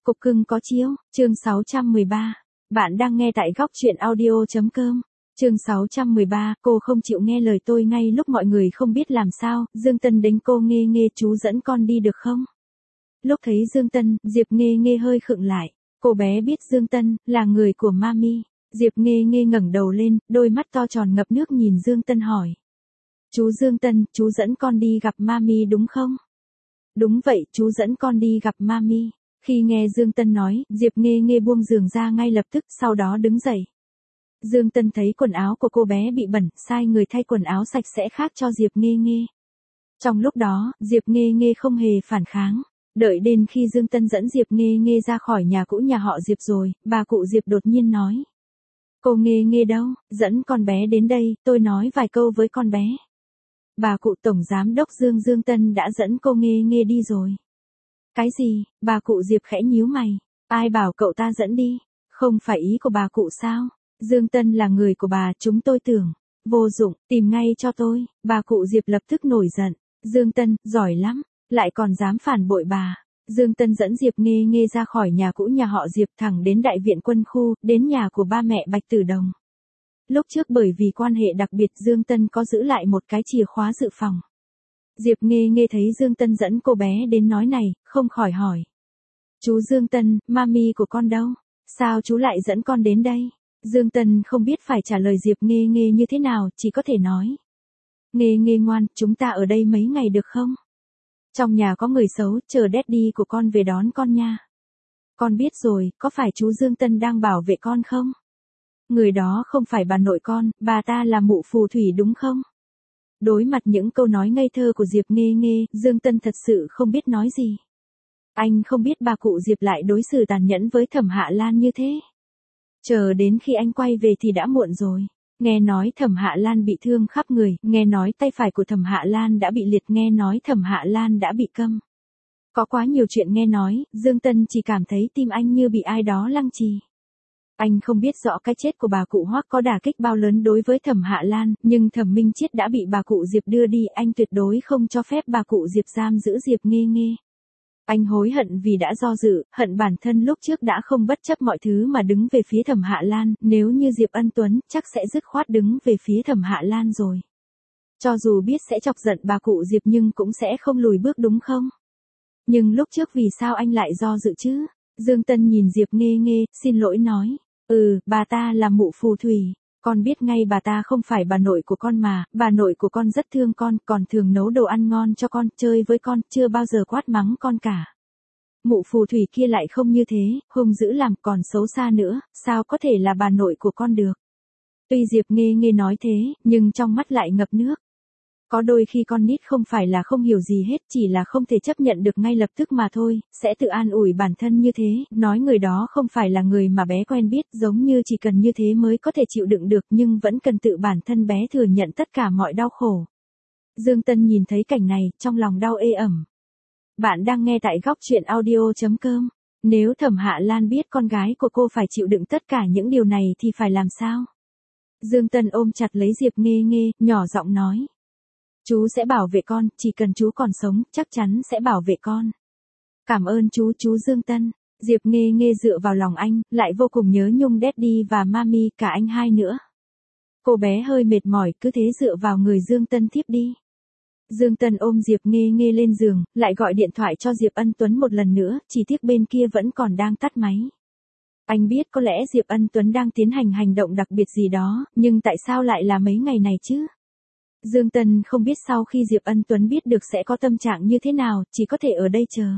Cục cưng có chiếu, chương 613. Bạn đang nghe tại góc truyện audio.com. Chương 613, cô không chịu nghe lời tôi ngay lúc mọi người không biết làm sao, Dương Tân đánh cô Nghê Nghê, chú dẫn con đi được không? Lúc thấy Dương Tân, Diệp Nghê Nghê hơi khựng lại. Cô bé biết Dương Tân là người của Mami. Diệp Nghê Nghê ngẩng đầu lên, đôi mắt to tròn ngập nước nhìn Dương Tân hỏi. Chú Dương Tân, chú dẫn con đi gặp Mami đúng không? Đúng vậy, chú dẫn con đi gặp Mami. Khi nghe Dương Tân nói, Diệp Nghê Nghê buông giường ra ngay lập tức, sau đó đứng dậy. Dương Tân thấy quần áo của cô bé bị bẩn, sai người thay quần áo sạch sẽ khác cho Diệp Nghê Nghê. Trong lúc đó, Diệp Nghê Nghê không hề phản kháng. Đợi đến khi Dương Tân dẫn Diệp Nghê Nghê ra khỏi nhà cũ nhà họ Diệp rồi, bà cụ Diệp đột nhiên nói. Cô Nghê Nghê đâu, dẫn con bé đến đây, tôi nói vài câu với con bé. Bà cụ tổng giám đốc Dương Tân đã dẫn cô Nghê Nghê đi rồi. Cái gì, bà cụ Diệp khẽ nhíu mày. Ai bảo cậu ta dẫn đi? Không phải ý của bà cụ sao? Dương Tân là người của bà, chúng tôi tưởng. Vô dụng, tìm ngay cho tôi. Bà cụ Diệp lập tức nổi giận. Dương Tân, giỏi lắm, lại còn dám phản bội bà. Dương Tân dẫn Diệp Nghê Nghê ra khỏi nhà cũ nhà họ Diệp thẳng đến đại viện quân khu, đến nhà của ba mẹ Bạch Tử Đồng. Lúc trước bởi vì quan hệ đặc biệt Dương Tân có giữ lại một cái chìa khóa dự phòng. Diệp Nghê Nghê thấy Dương Tân dẫn cô bé đến nói này, không khỏi hỏi. Chú Dương Tân, Mami của con đâu? Sao chú lại dẫn con đến đây? Dương Tân không biết phải trả lời Diệp Nghê Nghê như thế nào, chỉ có thể nói. Nghê Nghê ngoan, chúng ta ở đây mấy ngày được không? Trong nhà có người xấu, chờ daddy của con về đón con nha. Con biết rồi, có phải chú Dương Tân đang bảo vệ con không? Người đó không phải bà nội con, bà ta là mụ phù thủy đúng không? Đối mặt những câu nói ngây thơ của Diệp Nghê Nghê, Dương Tân thật sự không biết nói gì. Anh không biết bà cụ Diệp lại đối xử tàn nhẫn với Thẩm Hạ Lan như thế. Chờ đến khi anh quay về thì đã muộn rồi. Nghe nói Thẩm Hạ Lan bị thương khắp người, nghe nói tay phải của Thẩm Hạ Lan đã bị liệt, nghe nói Thẩm Hạ Lan đã bị câm. Có quá nhiều chuyện nghe nói, Dương Tân chỉ cảm thấy tim anh như bị ai đó lăng trì. Anh không biết rõ cái chết của bà cụ Hoắc có đả kích bao lớn đối với Thẩm Hạ Lan, nhưng Thẩm Minh Chiết đã bị bà cụ Diệp đưa đi, anh tuyệt đối không cho phép bà cụ Diệp giam giữ Diệp Nghê Nghê. Anh hối hận vì đã do dự, hận bản thân lúc trước đã không bất chấp mọi thứ mà đứng về phía Thẩm Hạ Lan, nếu như Diệp Ân Tuấn, chắc sẽ dứt khoát đứng về phía Thẩm Hạ Lan rồi. Cho dù biết sẽ chọc giận bà cụ Diệp nhưng cũng sẽ không lùi bước đúng không? Nhưng lúc trước vì sao anh lại do dự chứ? Dương Tân nhìn Diệp Nghê Nghê, xin lỗi nói. Bà ta là mụ phù thủy. Con biết ngay bà ta không phải bà nội của con mà, bà nội của con rất thương con, còn thường nấu đồ ăn ngon cho con, chơi với con, chưa bao giờ quát mắng con cả. Mụ phù thủy kia lại không như thế, hung dữ làm còn xấu xa nữa, sao có thể là bà nội của con được. Tuy Diệp Nghê Nghê nói thế, nhưng trong mắt lại ngập nước. Có đôi khi con nít không phải là không hiểu gì hết, chỉ là không thể chấp nhận được ngay lập tức mà thôi, sẽ tự an ủi bản thân như thế, nói người đó không phải là người mà bé quen biết, giống như chỉ cần như thế mới có thể chịu đựng được nhưng vẫn cần tự bản thân bé thừa nhận tất cả mọi đau khổ. Dương Tân nhìn thấy cảnh này, trong lòng đau ê ẩm. Bạn đang nghe tại góc truyện audio.com. Nếu Thẩm Hạ Lan biết con gái của cô phải chịu đựng tất cả những điều này thì phải làm sao? Dương Tân ôm chặt lấy Diệp Nghê Nghê, nhỏ giọng nói. Chú sẽ bảo vệ con, chỉ cần chú còn sống, chắc chắn sẽ bảo vệ con. Cảm ơn chú Dương Tân. Diệp Nghê Nghê dựa vào lòng anh, lại vô cùng nhớ nhung daddy và mami, cả anh hai nữa. Cô bé hơi mệt mỏi, cứ thế dựa vào người Dương Tân thiếp đi. Dương Tân ôm Diệp Nghê Nghê lên giường, lại gọi điện thoại cho Diệp Ân Tuấn một lần nữa, chỉ tiếc bên kia vẫn còn đang tắt máy. Anh biết có lẽ Diệp Ân Tuấn đang tiến hành hành động đặc biệt gì đó, nhưng tại sao lại là mấy ngày này chứ? Dương Tân không biết sau khi Diệp Ân Tuấn biết được sẽ có tâm trạng như thế nào, chỉ có thể ở đây chờ.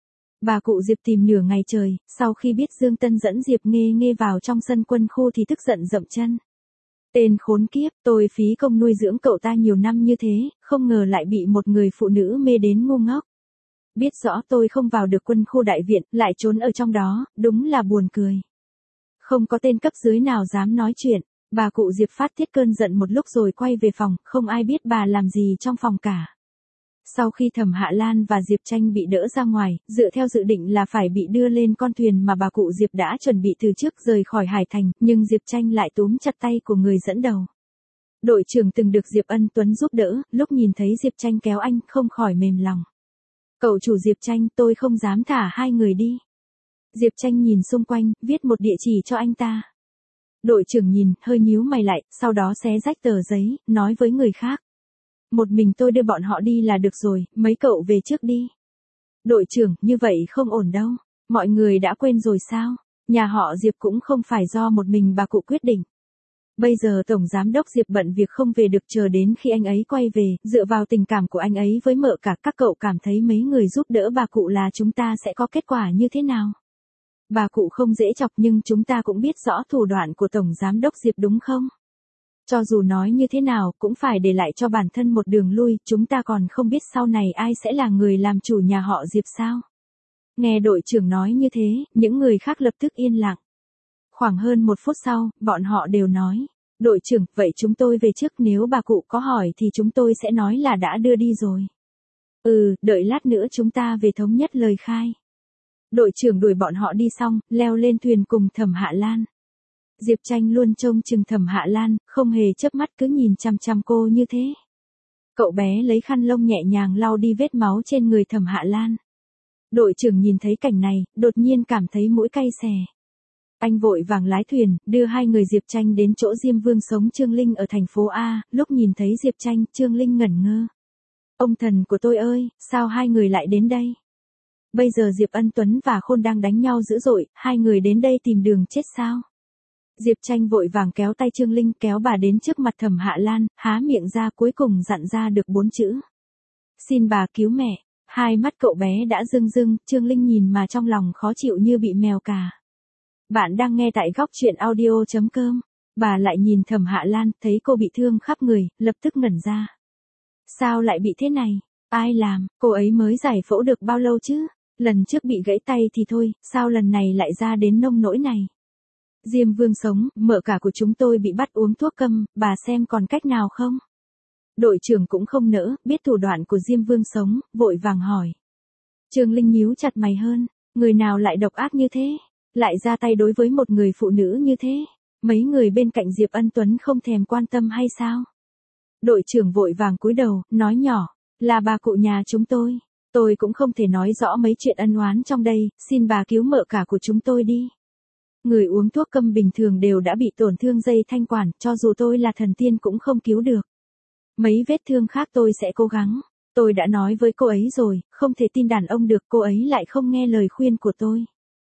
Bà cụ Diệp tìm nửa ngày trời, sau khi biết Dương Tân dẫn Diệp Nghê Nghê vào trong sân quân khu thì tức giận dậm chân. Tên khốn kiếp, tôi phí công nuôi dưỡng cậu ta nhiều năm như thế, không ngờ lại bị một người phụ nữ mê đến ngu ngốc. Biết rõ tôi không vào được quân khu đại viện, lại trốn ở trong đó, đúng là buồn cười. Không có tên cấp dưới nào dám nói chuyện. Bà cụ Diệp phát tiết cơn giận một lúc rồi quay về phòng, không ai biết bà làm gì trong phòng cả. Sau khi Thẩm Hạ Lan và Diệp Tranh bị đỡ ra ngoài, dựa theo dự định là phải bị đưa lên con thuyền mà bà cụ Diệp đã chuẩn bị từ trước rời khỏi Hải Thành, nhưng Diệp Tranh lại túm chặt tay của người dẫn đầu. Đội trưởng từng được Diệp Ân Tuấn giúp đỡ, lúc nhìn thấy Diệp Tranh kéo anh, không khỏi mềm lòng. Cậu chủ Diệp Tranh, tôi không dám thả hai người đi. Diệp Tranh nhìn xung quanh, viết một địa chỉ cho anh ta. Đội trưởng nhìn, hơi nhíu mày lại, sau đó xé rách tờ giấy, nói với người khác. Một mình tôi đưa bọn họ đi là được rồi, mấy cậu về trước đi. Đội trưởng, như vậy không ổn đâu. Mọi người đã quên rồi sao? Nhà họ Diệp cũng không phải do một mình bà cụ quyết định. Bây giờ Tổng Giám đốc Diệp bận việc không về được, chờ đến khi anh ấy quay về, dựa vào tình cảm của anh ấy với mợ cả, các cậu cảm thấy mấy người giúp đỡ bà cụ là chúng ta sẽ có kết quả như thế nào? Bà cụ không dễ chọc nhưng chúng ta cũng biết rõ thủ đoạn của Tổng Giám đốc Diệp đúng không? Cho dù nói như thế nào cũng phải để lại cho bản thân một đường lui, chúng ta còn không biết sau này ai sẽ là người làm chủ nhà họ Diệp sao? Nghe đội trưởng nói như thế, những người khác lập tức yên lặng. Khoảng hơn 1 phút sau, bọn họ đều nói. Đội trưởng, vậy chúng tôi về trước, nếu bà cụ có hỏi thì chúng tôi sẽ nói là đã đưa đi rồi. Đợi lát nữa chúng ta về thống nhất lời khai. Đội trưởng đuổi bọn họ đi xong, leo lên thuyền cùng Thẩm Hạ Lan. Diệp Tranh luôn trông chừng Thẩm Hạ Lan, không hề chớp mắt cứ nhìn chằm chằm cô như thế. Cậu bé lấy khăn lông nhẹ nhàng lau đi vết máu trên người Thẩm Hạ Lan. Đội trưởng nhìn thấy cảnh này, đột nhiên cảm thấy mũi cay xè. Anh vội vàng lái thuyền, đưa hai người Diệp Tranh đến chỗ Diêm Vương sống Trương Linh ở thành phố A, lúc nhìn thấy Diệp Tranh, Trương Linh ngẩn ngơ. Ông thần của tôi ơi, sao hai người lại đến đây? Bây giờ Diệp Ân Tuấn và Khôn đang đánh nhau dữ dội, hai người đến đây tìm đường chết sao? Diệp Tranh vội vàng kéo tay Trương Linh, kéo bà đến trước mặt Thẩm Hạ Lan, há miệng ra cuối cùng dặn ra được 4 chữ. Xin bà cứu mẹ. Hai mắt cậu bé đã rưng rưng, Trương Linh nhìn mà trong lòng khó chịu như bị mèo cà. Bạn đang nghe tại góc truyện audio.com. Bà lại nhìn Thẩm Hạ Lan, thấy cô bị thương khắp người, lập tức ngẩn ra. Sao lại bị thế này? Ai làm? Cô ấy mới giải phẫu được bao lâu chứ? Lần trước bị gãy tay thì thôi, sao lần này lại ra đến nông nỗi này? Diêm Vương sống, mợ cả của chúng tôi bị bắt uống thuốc câm, bà xem còn cách nào không? Đội trưởng cũng không nỡ, biết thủ đoạn của Diêm Vương sống, vội vàng hỏi. Trương Linh nhíu chặt mày hơn, người nào lại độc ác như thế? Lại ra tay đối với một người phụ nữ như thế? Mấy người bên cạnh Diệp Ân Tuấn không thèm quan tâm hay sao? Đội trưởng vội vàng cúi đầu, nói nhỏ, là bà cụ nhà chúng tôi. Tôi cũng không thể nói rõ mấy chuyện ân oán trong đây, xin bà cứu mợ cả của chúng tôi đi. Người uống thuốc câm bình thường đều đã bị tổn thương dây thanh quản, cho dù tôi là thần tiên cũng không cứu được. Mấy vết thương khác tôi sẽ cố gắng. Tôi đã nói với cô ấy rồi, không thể tin đàn ông được, cô ấy lại không nghe lời khuyên của tôi.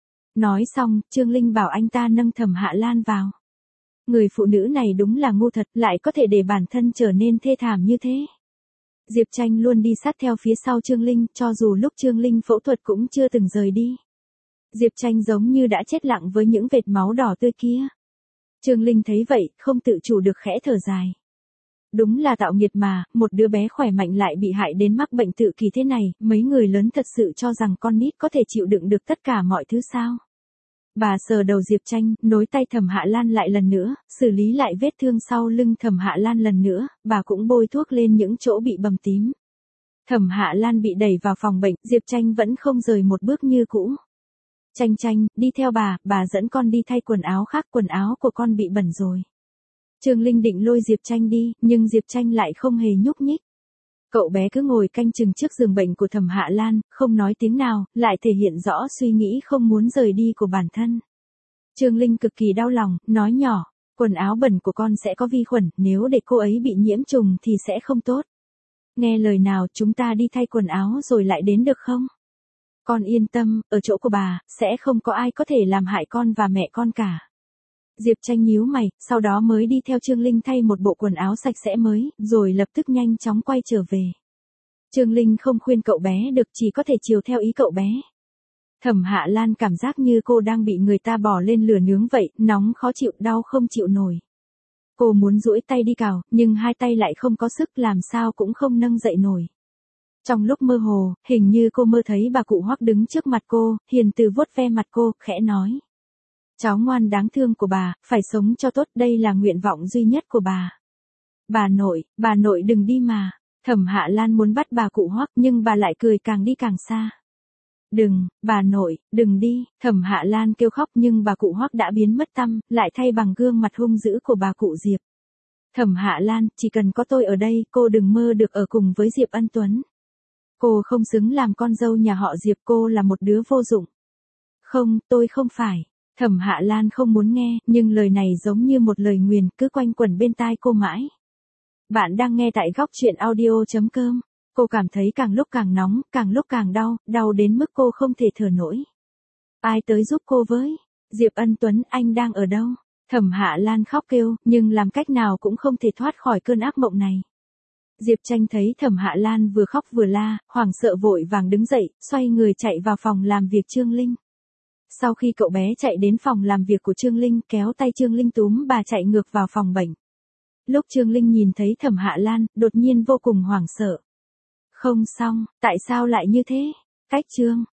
Nói xong, Trương Linh bảo anh ta nâng Thẩm Hạ Lan vào. Người phụ nữ này đúng là ngu thật, lại có thể để bản thân trở nên thê thảm như thế. Diệp Tranh luôn đi sát theo phía sau Trương Linh, cho dù lúc Trương Linh phẫu thuật cũng chưa từng rời đi. Diệp Tranh giống như đã chết lặng với những vệt máu đỏ tươi kia. Trương Linh thấy vậy, không tự chủ được khẽ thở dài. Đúng là tạo nghiệt mà, một đứa bé khỏe mạnh lại bị hại đến mắc bệnh tự kỷ thế này, mấy người lớn thật sự cho rằng con nít có thể chịu đựng được tất cả mọi thứ sao? Bà sờ đầu Diệp Tranh, nối tay Thẩm Hạ Lan lại lần nữa, xử lý lại vết thương sau lưng Thẩm Hạ Lan lần nữa, bà cũng bôi thuốc lên những chỗ bị bầm tím. Thẩm Hạ Lan bị đẩy vào phòng bệnh, Diệp Tranh vẫn không rời một bước như cũ. Tranh Tranh, đi theo bà dẫn con đi thay quần áo khác, quần áo của con bị bẩn rồi. Trương Linh định lôi Diệp Tranh đi, nhưng Diệp Tranh lại không hề nhúc nhích. Cậu bé cứ ngồi canh chừng trước giường bệnh của Thẩm Hạ Lan, không nói tiếng nào, lại thể hiện rõ suy nghĩ không muốn rời đi của bản thân. Trương Linh cực kỳ đau lòng, nói nhỏ, quần áo bẩn của con sẽ có vi khuẩn, nếu để cô ấy bị nhiễm trùng thì sẽ không tốt. Nghe lời nào, chúng ta đi thay quần áo rồi lại đến được không? Con yên tâm, ở chỗ của bà, sẽ không có ai có thể làm hại con và mẹ con cả. Diệp Tranh nhíu mày, sau đó mới đi theo Trương Linh thay một bộ quần áo sạch sẽ mới, rồi lập tức nhanh chóng quay trở về. Trương Linh không khuyên cậu bé được, chỉ có thể chiều theo ý cậu bé. Thẩm Hạ Lan cảm giác như cô đang bị người ta bỏ lên lửa nướng vậy, nóng khó chịu, đau không chịu nổi. Cô muốn duỗi tay đi cào, nhưng hai tay lại không có sức, làm sao cũng không nâng dậy nổi. Trong lúc mơ hồ, hình như cô mơ thấy bà cụ Hoắc đứng trước mặt cô, hiền từ vuốt ve mặt cô, khẽ nói. Cháu ngoan đáng thương của bà, phải sống cho tốt, đây là nguyện vọng duy nhất của bà. Bà nội đừng đi mà. Thẩm Hạ Lan muốn bắt bà cụ Hoắc, nhưng bà lại cười càng đi càng xa. Đừng, bà nội, đừng đi. Thẩm Hạ Lan kêu khóc nhưng bà cụ Hoắc đã biến mất tăm, lại thay bằng gương mặt hung dữ của bà cụ Diệp. Thẩm Hạ Lan, chỉ cần có tôi ở đây, cô đừng mơ được ở cùng với Diệp Ân Tuấn. Cô không xứng làm con dâu nhà họ Diệp, cô là một đứa vô dụng. Không, tôi không phải. Thẩm Hạ Lan không muốn nghe, nhưng lời này giống như một lời nguyền cứ quanh quẩn bên tai cô mãi. Bạn đang nghe tại góc chuyện audio.com. Cô cảm thấy càng lúc càng nóng, càng lúc càng đau, đau đến mức cô không thể thở nổi. Ai tới giúp cô với? Diệp Ân Tuấn, anh đang ở đâu? Thẩm Hạ Lan khóc kêu, nhưng làm cách nào cũng không thể thoát khỏi cơn ác mộng này. Diệp Tranh thấy Thẩm Hạ Lan vừa khóc vừa la, hoảng sợ vội vàng đứng dậy, xoay người chạy vào phòng làm việc Trương Linh. Sau khi cậu bé chạy đến phòng làm việc của Trương Linh, kéo tay Trương Linh túm bà chạy ngược vào phòng bệnh. Lúc Trương Linh nhìn thấy Thẩm Hạ Lan, đột nhiên vô cùng hoảng sợ. Không xong, tại sao lại như thế? Cách Trương